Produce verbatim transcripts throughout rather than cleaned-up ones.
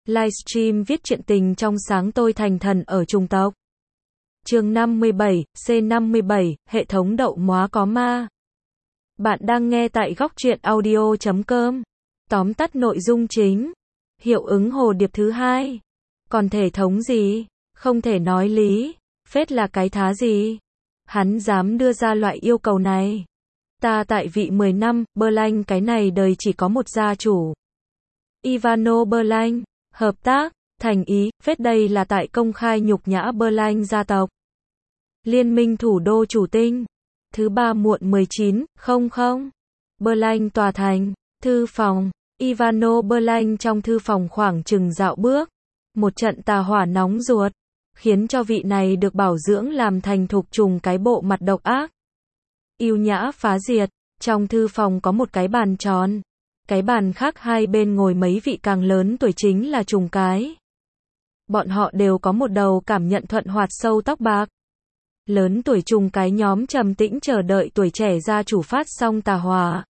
Livestream viết truyện tình trong sáng tôi thành thần ở chủng tộc. Chương năm mươi bảy, C năm mươi bảy, hệ thống đậu móa có ma. Bạn đang nghe tại góc truyện audio chấm com. Tóm tắt nội dung chính. Hiệu ứng hồ điệp thứ hai. Còn thể thống gì? Không thể nói lý. Phết là cái thá gì? Hắn dám đưa ra loại yêu cầu này. Ta tại vị mười năm, Berlanh cái này đời chỉ có một gia chủ. Ivano Berlanh. Hợp tác, thành ý, phết đây là tại công khai nhục nhã Berlanh gia tộc. Liên minh thủ đô chủ tinh. Thứ ba muộn mười chín, không không. Berlanh tòa thành, thư phòng. Ivano Berlanh trong thư phòng khoảng chừng dạo bước. Một trận tà hỏa nóng ruột. Khiến cho vị này được bảo dưỡng làm thành thục trùng cái bộ mặt độc ác. Yêu nhã phá diệt. Trong thư phòng có một cái bàn tròn. Cái bàn khác hai bên ngồi mấy vị càng lớn tuổi chính là trùng cái. Bọn họ đều có một đầu cảm nhận thuận hoạt sâu tóc bạc. Lớn tuổi trùng cái nhóm trầm tĩnh chờ đợi tuổi trẻ gia chủ phát xong tà hỏa.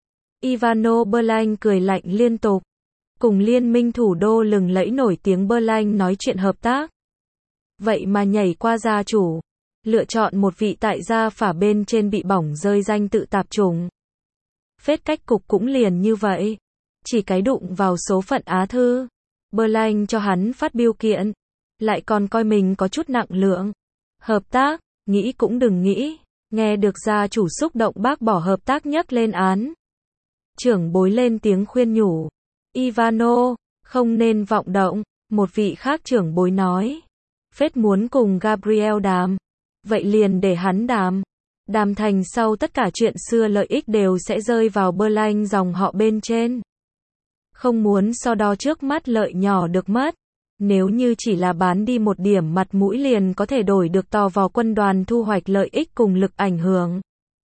Ivano Berlanh cười lạnh liên tục. Cùng liên minh thủ đô lừng lẫy nổi tiếng Berlanh nói chuyện hợp tác. Vậy mà nhảy qua gia chủ. Lựa chọn một vị tại gia phả bên trên bị bỏng rơi danh tự tạp trùng. Phết cách cục cũng liền như vậy. Chỉ cái đụng vào số phận Á Thư. Berlanh cho hắn phát biêu kiện. Lại còn coi mình có chút nặng lượng. Hợp tác, nghĩ cũng đừng nghĩ. Nghe được gia chủ xúc động bác bỏ hợp tác nhấc lên án. Trưởng bối lên tiếng khuyên nhủ. Ivano, không nên vọng động. Một vị khác trưởng bối nói. Phết muốn cùng Gabriel đàm. Vậy liền để hắn đàm. Đàm thành sau tất cả chuyện xưa lợi ích đều sẽ rơi vào Berlanh dòng họ bên trên. Không muốn so đo trước mắt lợi nhỏ được mất. Nếu như chỉ là bán đi một điểm mặt mũi liền có thể đổi được tò vò quân đoàn thu hoạch lợi ích cùng lực ảnh hưởng.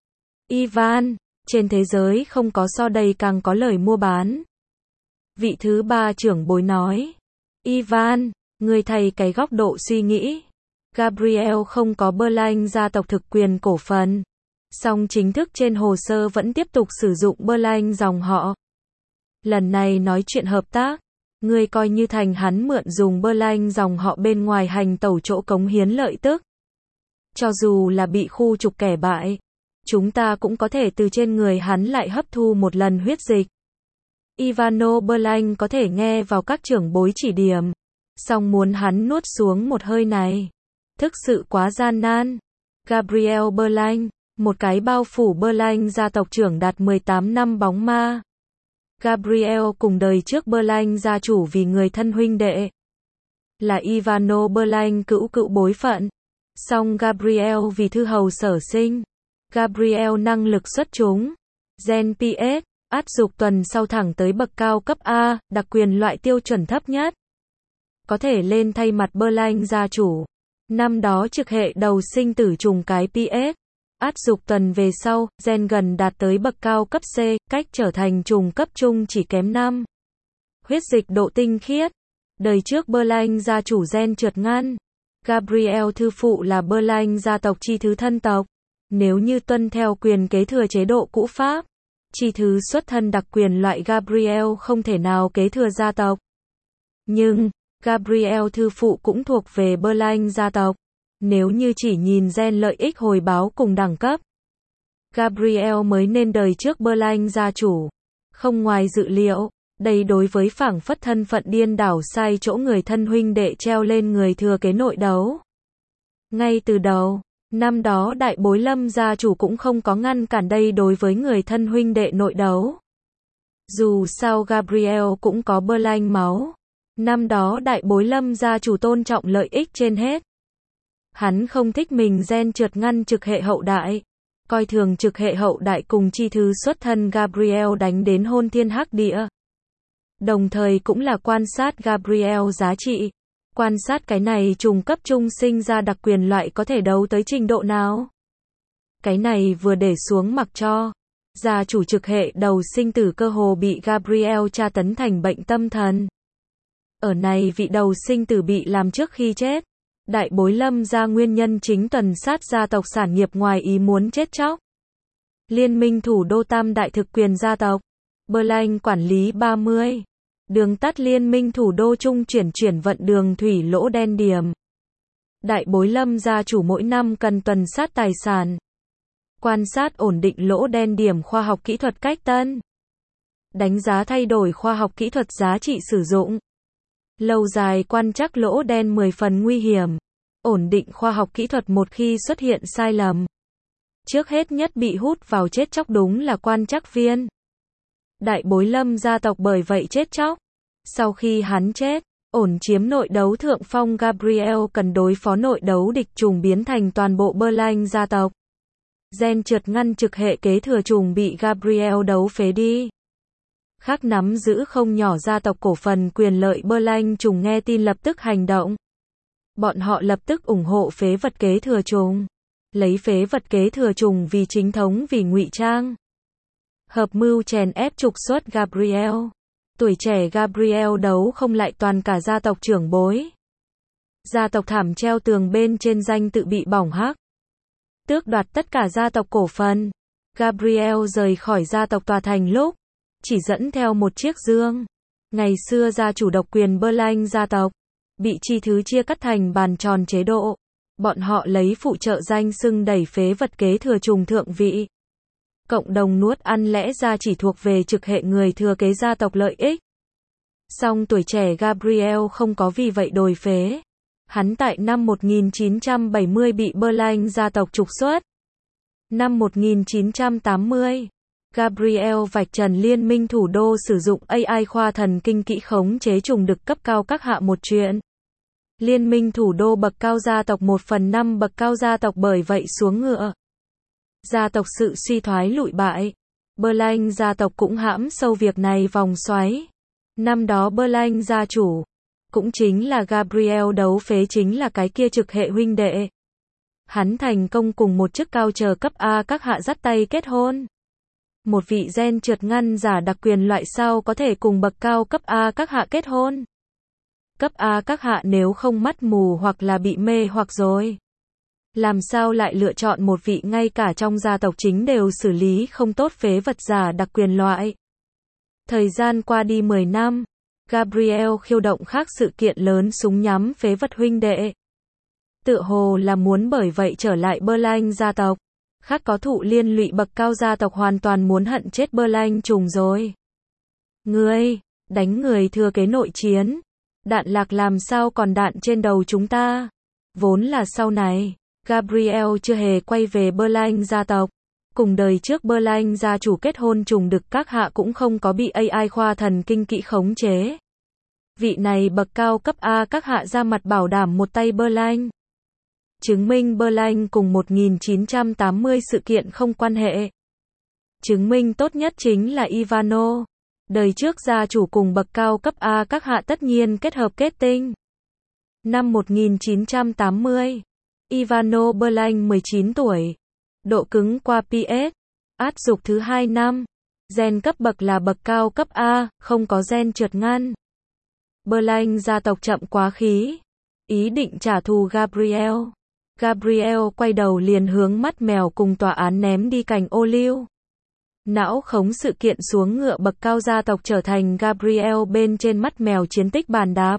Ivan, trên thế giới không có so đây càng có lời mua bán. Vị thứ ba trưởng bối nói. Ivan, người thầy cái góc độ suy nghĩ. Gabriel không có Berlanh gia tộc thực quyền cổ phần. Song chính thức trên hồ sơ vẫn tiếp tục sử dụng Berlanh dòng họ. Lần này nói chuyện hợp tác. Ngươi coi như thành hắn mượn dùng Berlanh dòng họ bên ngoài hành tẩu chỗ cống hiến lợi tức. Cho dù là bị khu trục kẻ bại. Chúng ta cũng có thể từ trên người hắn lại hấp thu một lần huyết dịch. Ivano Berlanh có thể nghe vào các trưởng bối chỉ điểm. Song muốn hắn nuốt xuống một hơi này. Thực sự quá gian nan. Gabriel Berlanh, một cái bao phủ Berlanh gia tộc trưởng đạt mười tám năm bóng ma. Gabriel cùng đời trước Berlanh gia chủ vì người thân huynh đệ. Là Ivano Berlanh cữu cữu bối phận. Song Gabriel vì thư hầu sở sinh. Gabriel năng lực xuất chúng. Gen pê ét, át dục tuần sau thẳng tới bậc cao cấp A, đặc quyền loại tiêu chuẩn thấp nhất. Có thể lên thay mặt Berlanh gia chủ. Năm đó trực hệ đầu sinh tử trùng cái pê ét. Át dục tuần về sau, gen gần đạt tới bậc cao cấp C, cách trở thành trùng cấp trung chỉ kém năm. Huyết dịch độ tinh khiết. Đời trước Berlanh gia chủ gen trượt ngăn. Gabriel thư phụ là Berlanh gia tộc chi thứ thân tộc. Nếu như tuân theo quyền kế thừa chế độ cũ Pháp, chi thứ xuất thân đặc quyền loại Gabriel không thể nào kế thừa gia tộc. Nhưng, Gabriel thư phụ cũng thuộc về Berlanh gia tộc. Nếu như chỉ nhìn gen lợi ích hồi báo cùng đẳng cấp, Gabriel mới nên đời trước Berlanh gia chủ. Không ngoài dự liệu, đây đối với phảng phất thân phận điên đảo sai chỗ người thân huynh đệ treo lên người thừa kế nội đấu. Ngay từ đầu, năm đó đại bối Lâm gia chủ cũng không có ngăn cản đây đối với người thân huynh đệ nội đấu. Dù sao Gabriel cũng có Berlanh máu. Năm đó đại bối Lâm gia chủ tôn trọng lợi ích trên hết. Hắn không thích mình gen trượt ngăn trực hệ hậu đại. Coi thường trực hệ hậu đại cùng chi thứ xuất thân Gabriel đánh đến hôn thiên hắc địa. Đồng thời cũng là quan sát Gabriel giá trị. Quan sát cái này trùng cấp trung sinh ra đặc quyền loại có thể đấu tới trình độ nào. Cái này vừa để xuống mặc cho. Gia chủ trực hệ đầu sinh tử cơ hồ bị Gabriel tra tấn thành bệnh tâm thần. Ở này vị đầu sinh tử bị làm trước khi chết. Đại bối Lâm gia nguyên nhân chính tuần sát gia tộc sản nghiệp ngoài ý muốn chết chóc. Liên minh thủ đô tam đại thực quyền gia tộc. Berlanh quản lý ba mươi. Đường tắt liên minh thủ đô trung chuyển chuyển vận đường thủy lỗ đen điểm. Đại bối Lâm gia chủ mỗi năm cần tuần sát tài sản. Quan sát ổn định lỗ đen điểm khoa học kỹ thuật cách tân. Đánh giá thay đổi khoa học kỹ thuật giá trị sử dụng. Lâu dài quan trắc lỗ đen mười phần nguy hiểm. Ổn định khoa học kỹ thuật một khi xuất hiện sai lầm. Trước hết nhất bị hút vào chết chóc đúng là quan trắc viên. Đại bối Lâm gia tộc bởi vậy chết chóc. Sau khi hắn chết, ổn chiếm nội đấu thượng phong Gabriel cần đối phó nội đấu địch trùng biến thành toàn bộ Berlin gia tộc. Gen trượt ngăn trực hệ kế thừa trùng bị Gabriel đấu phế đi. Khác nắm giữ không nhỏ gia tộc cổ phần quyền lợi Berlin trùng nghe tin lập tức hành động. Bọn họ lập tức ủng hộ phế vật kế thừa trùng. Lấy phế vật kế thừa trùng vì chính thống vì ngụy trang. Hợp mưu chèn ép trục xuất Gabriel. Tuổi trẻ Gabriel đấu không lại toàn cả gia tộc trưởng bối. Gia tộc thảm treo tường bên trên danh tự bị bỏng hắc. Tước đoạt tất cả gia tộc cổ phần. Gabriel rời khỏi gia tộc tòa thành lúc chỉ dẫn theo một chiếc dương. Ngày xưa gia chủ độc quyền Berlin gia tộc bị chi thứ chia cắt thành bàn tròn chế độ. Bọn họ lấy phụ trợ danh xưng đẩy phế vật kế thừa trùng thượng vị. Cộng đồng nuốt ăn lẽ ra chỉ thuộc về trực hệ người thừa kế gia tộc lợi ích. Song tuổi trẻ Gabriel không có vì vậy đổi phế. Hắn tại năm một nghìn chín trăm bảy mươi bị Berlin gia tộc trục xuất. Năm một nghìn chín trăm tám mươi, Gabriel vạch trần liên minh thủ đô sử dụng a i khoa thần kinh kỹ khống chế trùng đực cấp cao các hạ một chuyện. Liên minh thủ đô bậc cao gia tộc một phần năm bậc cao gia tộc bởi vậy xuống ngựa. Gia tộc sự suy thoái lụi bại. Berlin gia tộc cũng hãm sâu việc này vòng xoáy. Năm đó Berlin gia chủ, cũng chính là Gabriel đấu phế chính là cái kia trực hệ huynh đệ. Hắn thành công cùng một chức cao chờ cấp A các hạ dắt tay kết hôn. Một vị gen trượt ngăn giả đặc quyền loại sau có thể cùng bậc cao cấp A các hạ kết hôn. Cấp A các hạ nếu không mắt mù hoặc là bị mê hoặc rồi. Làm sao lại lựa chọn một vị ngay cả trong gia tộc chính đều xử lý không tốt phế vật giả đặc quyền loại. Thời gian qua đi mười năm, Gabriel khiêu động khác sự kiện lớn súng nhắm phế vật huynh đệ. Tựa hồ là muốn bởi vậy trở lại Berlin gia tộc. Khác có thụ liên lụy bậc cao gia tộc hoàn toàn muốn hận chết Berlin trùng rồi. Ngươi, đánh người thừa kế nội chiến. Đạn lạc làm sao còn đạn trên đầu chúng ta. Vốn là sau này, Gabriel chưa hề quay về Berlin gia tộc. Cùng đời trước Berlin gia chủ kết hôn trùng đực các hạ cũng không có bị a i khoa thần kinh kỹ khống chế. Vị này bậc cao cấp A các hạ ra mặt bảo đảm một tay Berlin. Chứng minh Berlin cùng một nghìn chín trăm tám mươi sự kiện không quan hệ. Chứng minh tốt nhất chính là Ivano. Đời trước gia chủ cùng bậc cao cấp A các hạ tất nhiên kết hợp kết tinh. Năm một nghìn chín trăm tám mươi, Ivano Berlin mười chín tuổi. Độ cứng qua pê ét. Át dục thứ hai năm. Gen cấp bậc là bậc cao cấp A, không có gen trượt ngăn. Berlin gia tộc chậm quá khí. Ý định trả thù Gabriel. Gabriel quay đầu liền hướng mắt mèo cùng tòa án ném đi cành ô liu. Não khống sự kiện xuống ngựa bậc cao gia tộc trở thành Gabriel bên trên mắt mèo chiến tích bàn đạp.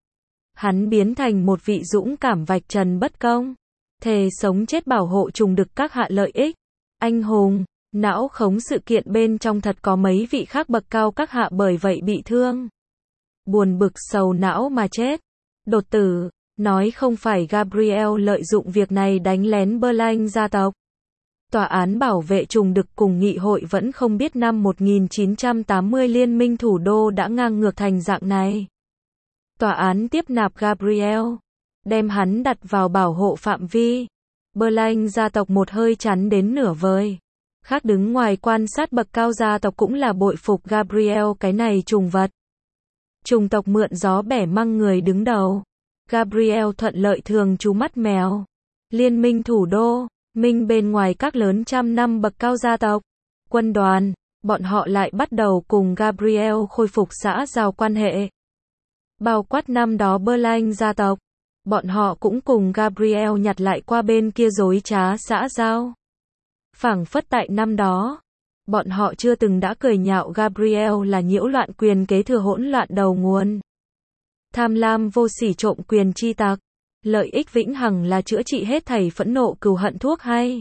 Hắn biến thành một vị dũng cảm vạch trần bất công. Thề sống chết bảo hộ trùng đực các hạ lợi ích. Anh hùng, não khống sự kiện bên trong thật có mấy vị khác bậc cao các hạ bởi vậy bị thương. Buồn bực sầu não mà chết. Đột tử, nói không phải Gabriel lợi dụng việc này đánh lén Berlin gia tộc. Tòa án bảo vệ trùng đực cùng nghị hội vẫn không biết năm một nghìn chín trăm tám mươi liên minh thủ đô đã ngang ngược thành dạng này. Tòa án tiếp nạp Gabriel, đem hắn đặt vào bảo hộ phạm vi. Berlin gia tộc một hơi chắn đến nửa vời. Khác đứng ngoài quan sát bậc cao gia tộc cũng là bội phục Gabriel cái này trùng vật. Trùng tộc mượn gió bẻ măng người đứng đầu. Gabriel thuận lợi thường trú mắt mèo. Liên minh thủ đô, minh bên ngoài các lớn trăm năm bậc cao gia tộc. Quân đoàn, bọn họ lại bắt đầu cùng Gabriel khôi phục xã giao quan hệ. Bao quát năm đó Berlin gia tộc. Bọn họ cũng cùng Gabriel nhặt lại qua bên kia dối trá xã giao. Phảng phất tại năm đó, Bọn họ chưa từng đã cười nhạo Gabriel là nhiễu loạn quyền kế thừa hỗn loạn đầu nguồn. Tham lam vô sỉ trộm quyền chi tặc. Lợi ích vĩnh hằng là chữa trị hết thảy phẫn nộ cừu hận thuốc hay.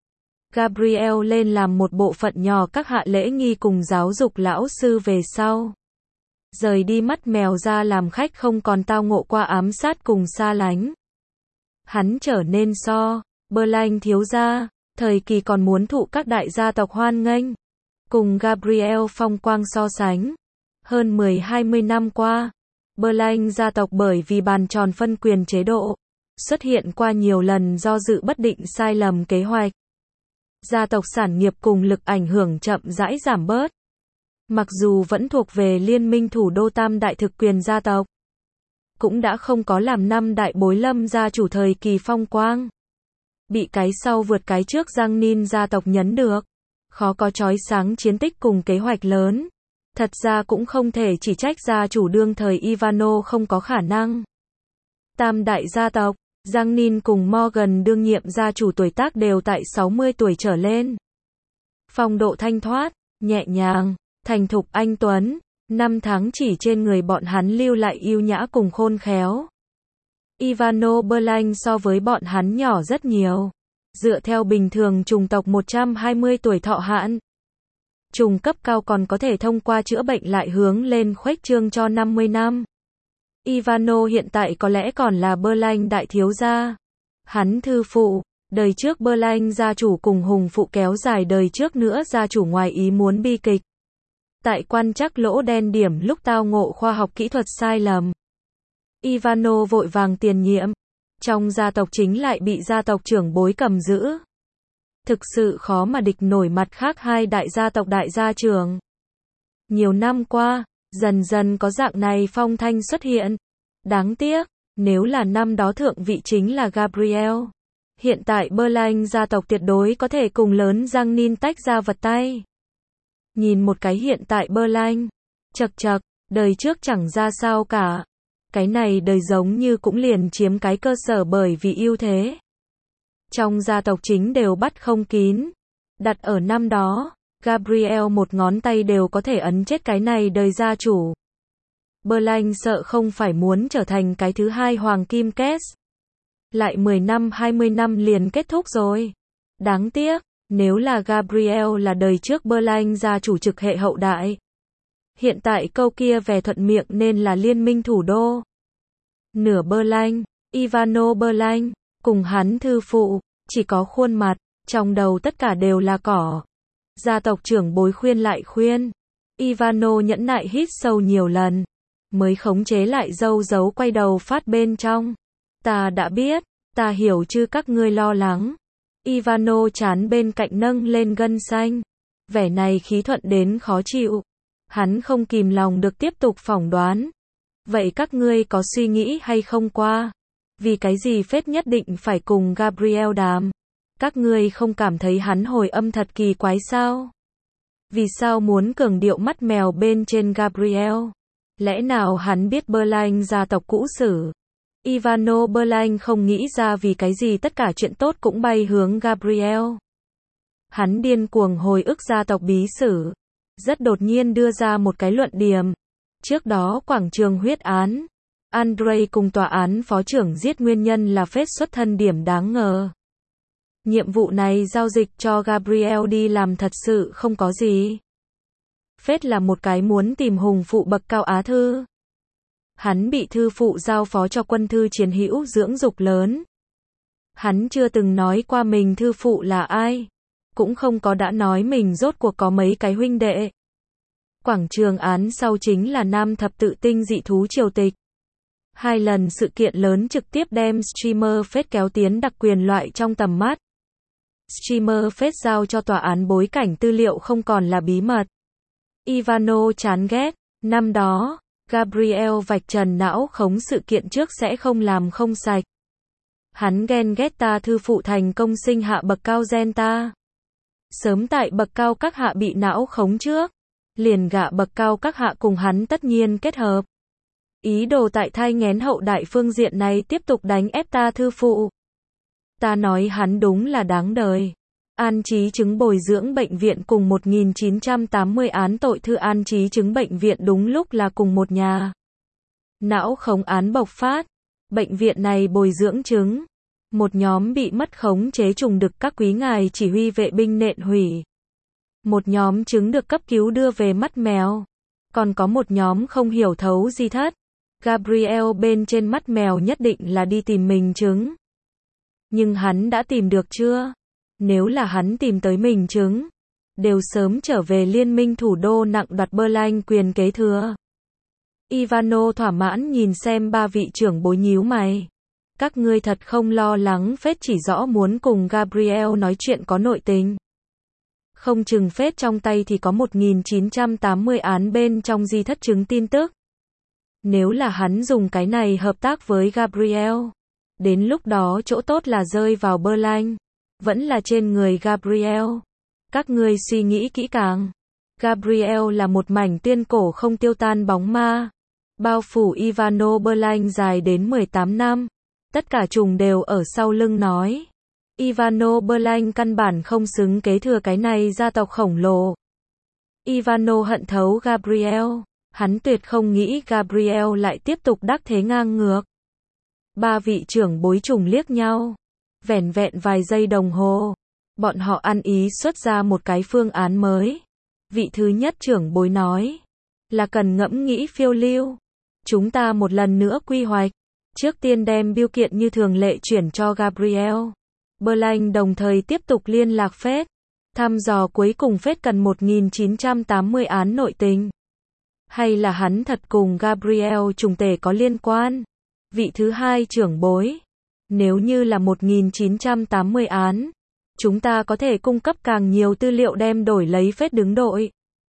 Gabriel lên làm một bộ phận nhỏ các hạ lễ nghi cùng giáo dục lão sư về sau. Rời đi mắt mèo ra làm khách không còn tao ngộ qua ám sát cùng xa lánh. Hắn trở nên so, Berlanh thiếu gia, thời kỳ còn muốn thụ các đại gia tộc hoan nghênh. Cùng Gabriel phong quang so sánh. Hơn mười hai mươi năm qua, Berlanh gia tộc bởi vì bàn tròn phân quyền chế độ, xuất hiện qua nhiều lần do dự bất định sai lầm kế hoạch. Gia tộc sản nghiệp cùng lực ảnh hưởng chậm rãi giảm bớt. Mặc dù vẫn thuộc về liên minh thủ đô tam đại thực quyền gia tộc, cũng đã không có làm năm đại bối lâm gia chủ thời kỳ phong quang. Bị cái sau vượt cái trước Giang Ninh gia tộc nhấn được. Khó có chói sáng chiến tích cùng kế hoạch lớn. Thật ra cũng không thể chỉ trách gia chủ đương thời Ivano không có khả năng. Tam đại gia tộc, Giang Ninh cùng Morgan đương nhiệm gia chủ tuổi tác đều tại sáu mươi tuổi trở lên. Phong độ thanh thoát, nhẹ nhàng, thành thục anh tuấn, năm tháng chỉ trên người bọn hắn lưu lại yêu nhã cùng khôn khéo. Ivano Berlanh so với bọn hắn nhỏ rất nhiều. Dựa theo bình thường chủng tộc một trăm hai mươi tuổi thọ hạn. Trùng cấp cao còn có thể thông qua chữa bệnh lại hướng lên khuếch trương cho năm mươi năm. Ivano hiện tại có lẽ còn là Berlanh đại thiếu gia. Hắn thư phụ, đời trước Berlanh gia chủ cùng hùng phụ kéo dài đời trước nữa gia chủ ngoài ý muốn bi kịch. Tại quan trắc lỗ đen điểm lúc tao ngộ khoa học kỹ thuật sai lầm. Ivano vội vàng tiền nhiệm. Trong gia tộc chính lại bị gia tộc trưởng bối cầm giữ. Thực sự khó mà địch nổi mặt khác hai đại gia tộc đại gia trưởng. Nhiều năm qua, dần dần có dạng này phong thanh xuất hiện. Đáng tiếc, nếu là năm đó thượng vị chính là Gabriel. Hiện tại Berlanh gia tộc tuyệt đối có thể cùng lớn Giang Ninh tách ra vật tay. Nhìn một cái hiện tại Berlanh. Chật chật, đời trước chẳng ra sao cả. Cái này đời giống như cũng liền chiếm cái cơ sở bởi vì ưu thế. Trong gia tộc chính đều bắt không kín. Đặt ở năm đó, Gabriel một ngón tay đều có thể ấn chết cái này đời gia chủ. Berlanh sợ không phải muốn trở thành cái thứ hai Hoàng Kim Kết. Lại mười năm hai mươi năm liền kết thúc rồi. Đáng tiếc, nếu là Gabriel là đời trước Berlanh gia chủ trực hệ hậu đại. Hiện tại câu kia vẻ thuận miệng nên là liên minh thủ đô. Nửa Berlanh, Ivano Berlanh, cùng hắn thư phụ, chỉ có khuôn mặt, trong đầu tất cả đều là cỏ. Gia tộc trưởng bối khuyên lại khuyên. Ivano nhẫn nại hít sâu nhiều lần, mới khống chế lại dâu dấu quay đầu phát bên trong. Ta đã biết, ta hiểu chứ các ngươi lo lắng. Ivano chán bên cạnh nâng lên gân xanh. Vẻ này khí thuận đến khó chịu. Hắn không kìm lòng được tiếp tục phỏng đoán. Vậy các ngươi có suy nghĩ hay không qua? Vì cái gì phết nhất định phải cùng Gabriel đàm? Các ngươi không cảm thấy hắn hồi âm thật kỳ quái sao? Vì sao muốn cường điệu mắt mèo bên trên Gabriel? Lẽ nào hắn biết Berlanh gia tộc cũ sử? Ivano Berlanh không nghĩ ra vì cái gì tất cả chuyện tốt cũng bay hướng Gabriel. Hắn điên cuồng hồi ức gia tộc bí sử. Rất đột nhiên đưa ra một cái luận điểm. Trước đó quảng trường huyết án, Andrei cùng tòa án phó trưởng giết nguyên nhân là phết xuất thân điểm đáng ngờ. Nhiệm vụ này giao dịch cho Gabriel đi làm thật sự không có gì. Phết là một cái muốn tìm hùng phụ bậc cao á thư. Hắn bị thư phụ giao phó cho quân thư chiến hữu dưỡng dục lớn. Hắn chưa từng nói qua mình thư phụ là ai. Cũng không có đã nói mình rốt cuộc có mấy cái huynh đệ. Quảng trường án sau chính là nam thập tự tinh dị thú triều tịch. Hai lần sự kiện lớn trực tiếp đem streamer phết kéo tiến đặc quyền loại trong tầm mắt. Streamer phết giao cho tòa án bối cảnh tư liệu không còn là bí mật. Ivano chán ghét, năm đó, Gabriel vạch trần não khống sự kiện trước sẽ không làm không sạch. Hắn ghen ghét ta thư phụ thành công sinh hạ bậc cao gen ta. Sớm tại bậc cao các hạ bị não khống trước. Liền gạ bậc cao các hạ cùng hắn tất nhiên kết hợp. Ý đồ tại thai nghén hậu đại phương diện này tiếp tục đánh ép ta thư phụ. Ta nói hắn đúng là đáng đời. An trí chứng bồi dưỡng bệnh viện cùng một nghìn chín trăm tám mươi án tội thư an trí chứng bệnh viện đúng lúc là cùng một nhà. Não khống án bộc phát. Bệnh viện này bồi dưỡng chứng. Một nhóm bị mất khống chế trùng đực các quý ngài chỉ huy vệ binh nện hủy. Một nhóm trứng được cấp cứu đưa về mắt mèo. Còn có một nhóm không hiểu thấu di thất. Gabriel bên trên mắt mèo nhất định là đi tìm mình trứng. Nhưng hắn đã tìm được chưa? Nếu là hắn tìm tới mình trứng, đều sớm trở về liên minh thủ đô nặng đoạt Berlin quyền kế thừa. Ivano thỏa mãn nhìn xem ba vị trưởng bối nhíu mày. Các ngươi thật không lo lắng phết chỉ rõ muốn cùng Gabriel nói chuyện có nội tình. Không chừng phết trong tay thì có một nghìn chín trăm tám mươi án bên trong di thất chứng tin tức. Nếu là hắn dùng cái này hợp tác với Gabriel, đến lúc đó chỗ tốt là rơi vào Berlin, vẫn là trên người Gabriel. Các ngươi suy nghĩ kỹ càng. Gabriel là một mảnh tuyên cổ không tiêu tan bóng ma. Bao phủ Ivano Berlin dài đến mười tám năm. Tất cả trùng đều ở sau lưng nói. Ivano Berlin căn bản không xứng kế thừa cái này gia tộc khổng lồ. Ivano hận thấu Gabriel. Hắn tuyệt không nghĩ Gabriel lại tiếp tục đắc thế ngang ngược. Ba vị trưởng bối trùng liếc nhau. Vẻn vẹn vài giây đồng hồ. Bọn họ ăn ý xuất ra một cái phương án mới. Vị thứ nhất trưởng bối nói. Là cần ngẫm nghĩ phiêu lưu. Chúng ta một lần nữa quy hoạch. Trước tiên đem biêu kiện như thường lệ chuyển cho Gabriel. Berlin đồng thời tiếp tục liên lạc phết. Thăm dò cuối cùng phết cần một nghìn chín trăm tám mươi án nội tình. Hay là hắn thật cùng Gabriel trùng tể có liên quan? Vị thứ hai trưởng bối. Nếu như là một nghìn chín trăm tám mươi án, chúng ta có thể cung cấp càng nhiều tư liệu đem đổi lấy phết đứng đội.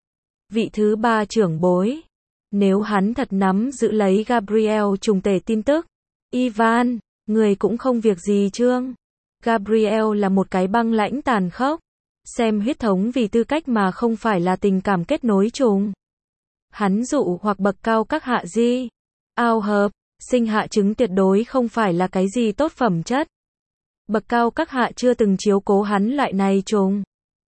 Vị thứ ba trưởng bối. Nếu hắn thật nắm giữ lấy Gabriel trùng tể tin tức. Ivan, người cũng không việc gì trương. Gabriel là một cái băng lãnh tàn khốc. Xem huyết thống vì tư cách mà không phải là tình cảm kết nối trùng. Hắn dụ hoặc bậc cao các hạ di. Ao hợp, sinh hạ chứng tuyệt đối không phải là cái gì tốt phẩm chất. Bậc cao các hạ chưa từng chiếu cố hắn loại này trùng.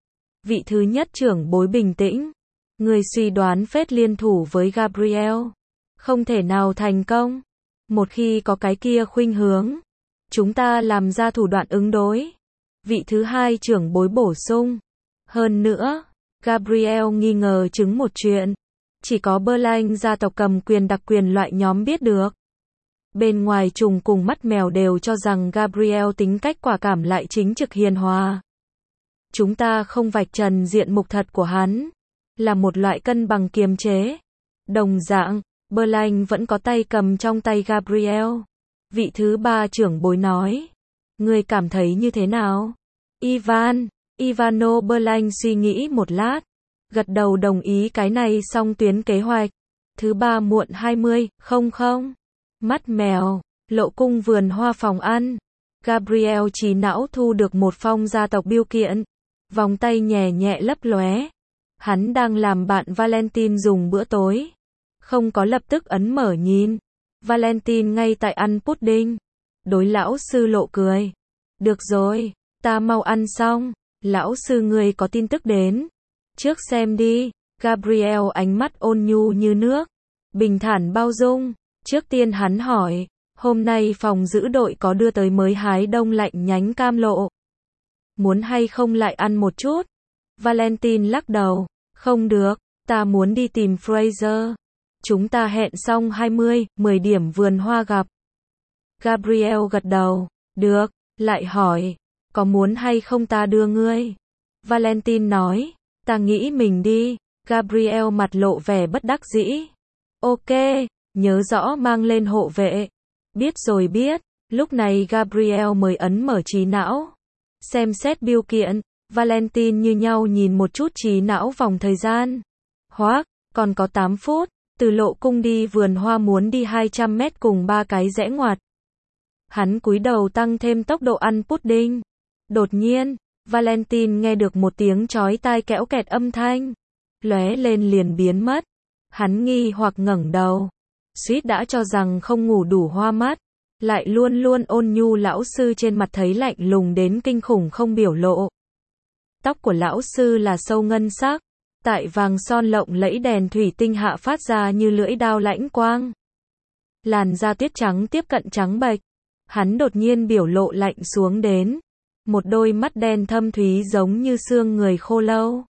Vị thứ nhất trưởng bối bình tĩnh. Người suy đoán phết liên thủ với Gabriel. Không thể nào thành công. Một khi có cái kia khuynh hướng. Chúng ta làm ra thủ đoạn ứng đối. Vị thứ hai trưởng bối bổ sung. Hơn nữa, Gabriel nghi ngờ chứng một chuyện. Chỉ có Berlin gia tộc cầm quyền đặc quyền loại nhóm biết được. Bên ngoài trùng cùng mắt mèo đều cho rằng Gabriel tính cách quả cảm lại chính trực hiền hòa. Chúng ta không vạch trần diện mục thật của hắn. Là một loại cân bằng kiềm chế. Đồng dạng, Berlin vẫn có tay cầm trong tay Gabriel. Vị thứ ba trưởng bối nói. Người cảm thấy như thế nào? Ivan, Ivano Berlin suy nghĩ một lát. Gật đầu đồng ý cái này xong tuyến kế hoạch. Thứ ba muộn hai mươi, không không. Mắt mèo, lộ cung vườn hoa phòng ăn. Gabriel trí não thu được một phong gia tộc biêu kiện. Vòng tay nhẹ nhẹ lấp lóe. Hắn đang làm bạn Valentine dùng bữa tối. Không có lập tức ấn mở nhìn. Valentine ngay tại ăn pudding. Đối lão sư lộ cười. Được rồi, ta mau ăn xong. Lão sư người có tin tức đến. Trước xem đi. Gabriel ánh mắt ôn nhu như nước. Bình thản bao dung. Trước tiên hắn hỏi. Hôm nay phòng giữ đội có đưa tới mới hái đông lạnh nhánh cam lộ. Muốn hay không lại ăn một chút? Valentine lắc đầu. Không được, ta muốn đi tìm Fraser. Chúng ta hẹn xong hai mươi, mười điểm vườn hoa gặp. Gabriel gật đầu. Được, lại hỏi. Có muốn hay không ta đưa ngươi? Valentine nói. Ta nghĩ mình đi. Gabriel mặt lộ vẻ bất đắc dĩ. Ok, nhớ rõ mang lên hộ vệ. Biết rồi biết. Lúc này Gabriel mới ấn mở trí não. Xem xét biêu kiện. Valentine như nhau nhìn một chút trí não vòng thời gian. Hoác, còn có tám phút. Từ lộ cung đi vườn hoa muốn đi hai trăm mét cùng ba cái rẽ ngoặt. Hắn cúi đầu tăng thêm tốc độ ăn pudding. Đột nhiên, Valentine nghe được một tiếng chói tai kẽo kẹt âm thanh. Lóe lên liền biến mất. Hắn nghi hoặc ngẩng đầu. Suýt đã cho rằng không ngủ đủ hoa mắt. Lại luôn luôn ôn nhu lão sư trên mặt thấy lạnh lùng đến kinh khủng không biểu lộ. Tóc của lão sư là sâu ngân sắc, tại vàng son lộng lẫy đèn thủy tinh hạ phát ra như lưỡi dao lãnh quang. Làn da tuyết trắng tiếp cận trắng bệch. Hắn đột nhiên biểu lộ lạnh xuống đến. Một đôi mắt đen thâm thúy giống như xương người khô lâu.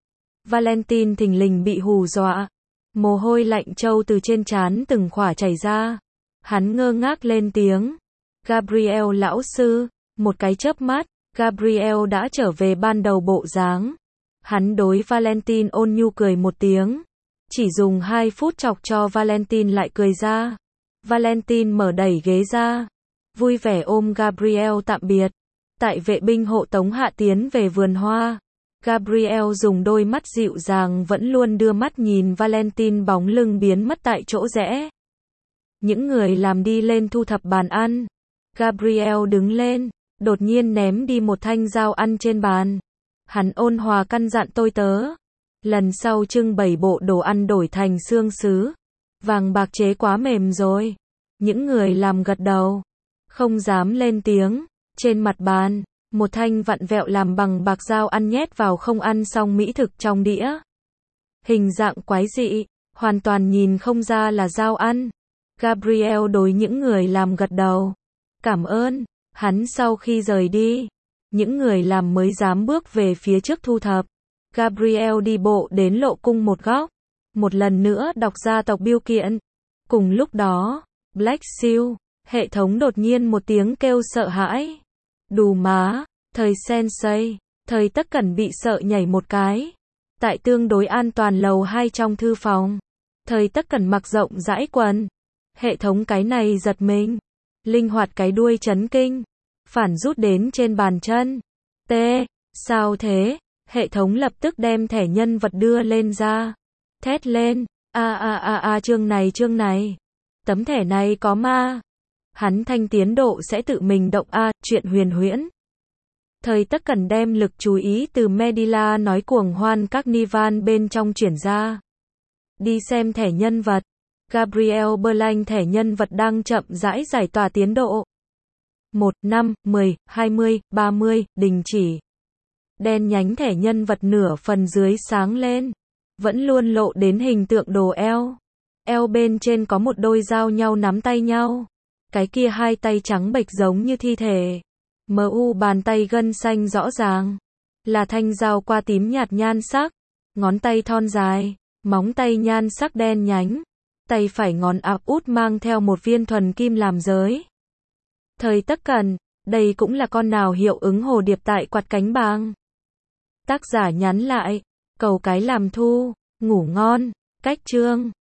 Valentine thình lình bị hù dọa. Mồ hôi lạnh trâu từ trên trán từng khỏa chảy ra. Hắn ngơ ngác lên tiếng. Gabriel lão sư. Một cái chớp mắt, Gabriel đã trở về ban đầu bộ dáng. Hắn đối Valentine ôn nhu cười một tiếng. Chỉ dùng hai phút chọc cho Valentine lại cười ra. Valentine mở đẩy ghế ra. Vui vẻ ôm Gabriel tạm biệt. Tại vệ binh hộ tống hạ tiến về vườn hoa. Gabriel dùng đôi mắt dịu dàng vẫn luôn đưa mắt nhìn Valentine bóng lưng biến mất tại chỗ rẽ. Những người làm đi lên thu thập bàn ăn. Gabriel đứng lên, đột nhiên ném đi một thanh dao ăn trên bàn. Hắn ôn hòa căn dặn tôi tớ. Lần sau trưng bày bộ đồ ăn đổi thành xương sứ. Vàng bạc chế quá mềm rồi. Những người làm gật đầu. Không dám lên tiếng. Trên mặt bàn, một thanh vặn vẹo làm bằng bạc dao ăn nhét vào không ăn xong mỹ thực trong đĩa. Hình dạng quái dị, hoàn toàn nhìn không ra là dao ăn. Gabriel đối những người làm gật đầu. Cảm ơn. Hắn sau khi rời đi, những người làm mới dám bước về phía trước thu thập. Gabriel đi bộ đến lộ cung một góc. Một lần nữa đọc gia tộc biêu kiện. Cùng lúc đó, Black Seal, hệ thống đột nhiên một tiếng kêu sợ hãi. Đù má, thời Sensei, thời Tất Cẩn bị sợ nhảy một cái. Tại tương đối an toàn lầu hai trong thư phòng. Thời Tất Cẩn mặc rộng rãi quần. Hệ thống cái này giật mình. Linh hoạt cái đuôi chấn kinh. Phản rút đến trên bàn chân. T, sao thế? Hệ thống lập tức đem thẻ nhân vật đưa lên ra. Thét lên. A a a a chương này chương này. Tấm thẻ này có ma. Hắn thanh tiến độ sẽ tự mình động a, chuyện huyền huyễn. Thời Tất Cẩn đem lực chú ý từ Medila nói cuồng hoan Carnival bên trong chuyển ra. Đi xem thẻ nhân vật. Gabriel Blanc thẻ nhân vật đang chậm rãi giải tỏa tiến độ. một, năm, mười, hai mươi, ba mươi, đình chỉ. Đen nhánh thẻ nhân vật nửa phần dưới sáng lên. Vẫn luôn lộ đến hình tượng đồ eo. Eo bên trên có một đôi dao nhau nắm tay nhau. Cái kia hai tay trắng bệch giống như thi thể. Mờ u bàn tay gân xanh rõ ràng. Là thanh dao qua tím nhạt nhan sắc. Ngón tay thon dài. Móng tay nhan sắc đen nhánh. Tay phải ngón áp út mang theo một viên thuần kim làm giới. Thời Tất Cẩn, đây cũng là con nào hiệu ứng hồ điệp tại quạt cánh bàng. Tác giả nhắn lại, cầu cái làm thu, ngủ ngon, cách chương.